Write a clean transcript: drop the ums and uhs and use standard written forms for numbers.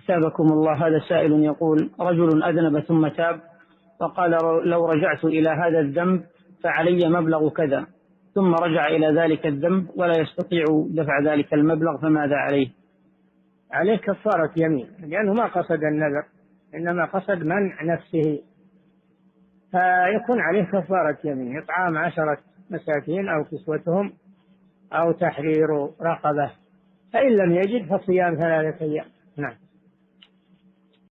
أثابكم الله. هذا سائل يقول: رجل أذنب ثم تاب وقال: لو رجعت إلى هذا الذنب فعلي مبلغ كذا، ثم رجع إلى ذلك الذنب ولا يستطيع دفع ذلك المبلغ، فماذا عليه؟ عليه كفارة يمين، لأنه ما قصد النذر إنما قصد منع نفسه، فيكون عليه كفارة يمين: إطعام 10 مساكين أو كسوتهم أو تحرير رقبة، فإن لم يجد فصيام 3 أيام.